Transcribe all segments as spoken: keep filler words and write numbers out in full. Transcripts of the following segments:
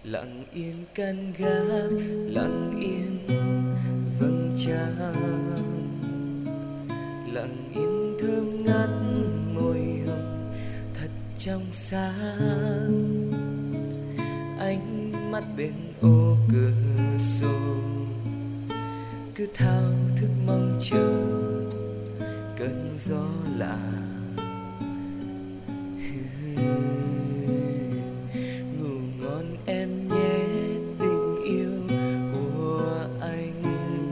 lặng yên căn gác, lặng yên vầng trăng, lặng yên thơm ngát môi hồng thật trong sáng. Ánh mắt bên ô cửa sổ cứ thao thức mong chờ cơn gió lạ. Ngủ ngon em nhé, tình yêu của anh,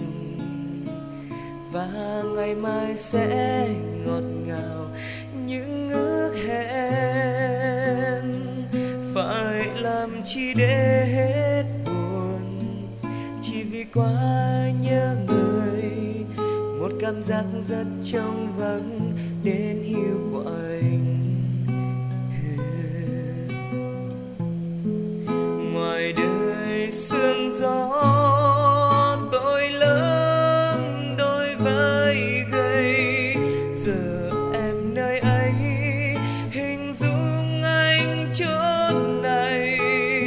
và ngày mai sẽ ngọt ngào những ước hẹn. Phải làm chi để hết buồn, chỉ vì quá nhớ người. Một cảm giác rất trong vắng đến hiu của anh. Ngoài đời sương gió tôi lớn đôi vai gầy, giờ em nơi ấy hình dung anh chốn này.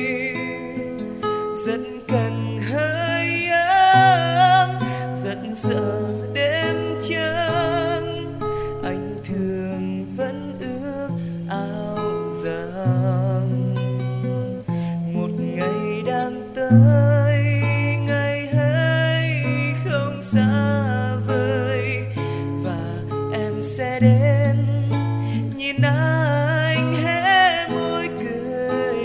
Rất cần hơi ấm, rất sợ đêm trắng. Anh thường vẫn ước ao rằng một ngày đang tới, ngày ấy không xa vời, và em sẽ đến nhìn anh hé môi cười.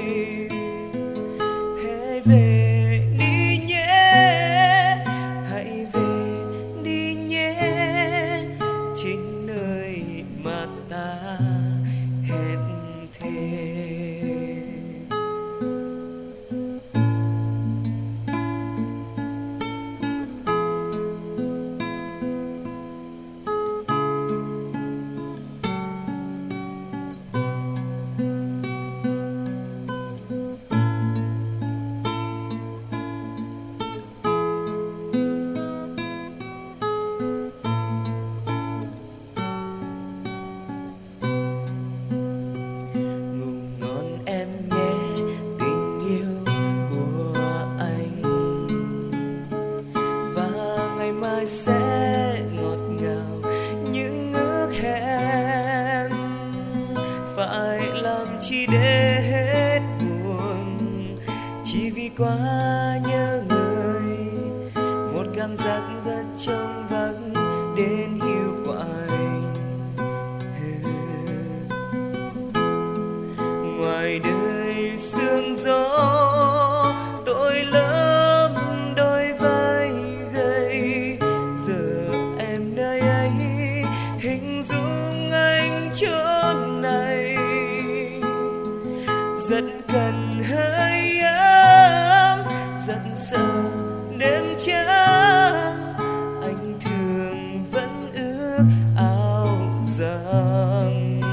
Hãy về đi nhé, hãy về đi nhé, chính nơi mà ta hẹn thề. Sẽ ngọt ngào những ước hẹn. Phải làm chi để hết buồn, chỉ vì quá nhớ người. Một cảm giác rất trong vắng đến hiu của anh. Ngoài đời sương gió tôi lấp đôi vai gầy, giờ em nơi ấy hình dung anh chốn này. Rất cần hơi ấm, rất sợ đêm trắng. Anh thường vẫn ước ao rằng